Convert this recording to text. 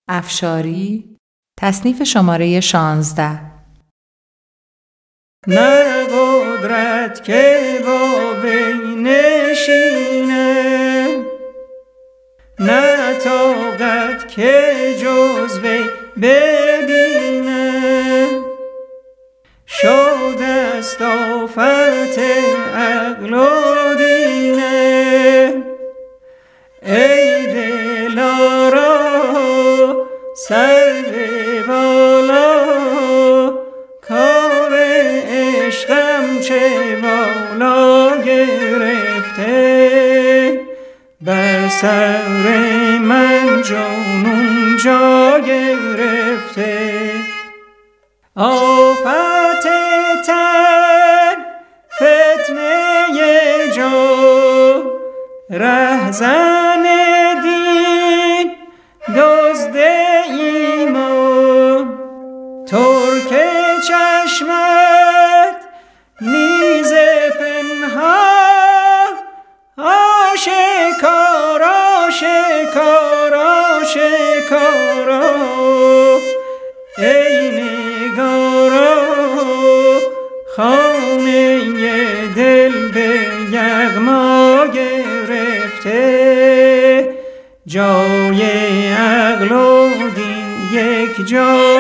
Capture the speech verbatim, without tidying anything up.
افشاری، تصنیف شماره شانزده. نه قدرت که با وی نشینه، نه طاقت که جز وی ببینه. شد است آفت عقل و دینه، ای دلارا سر به بالا، کار عشقم چه بالا گرفته. بر سر من جانون جا گرفته. آفت تن فتنه جان، رهزن دین دزد ایمان. ترک چشمت نیز پنهان، آشکار آشکار آشکارا. ای نگارا خانه دل به یغما گرفته. جای عقل و دین یک جا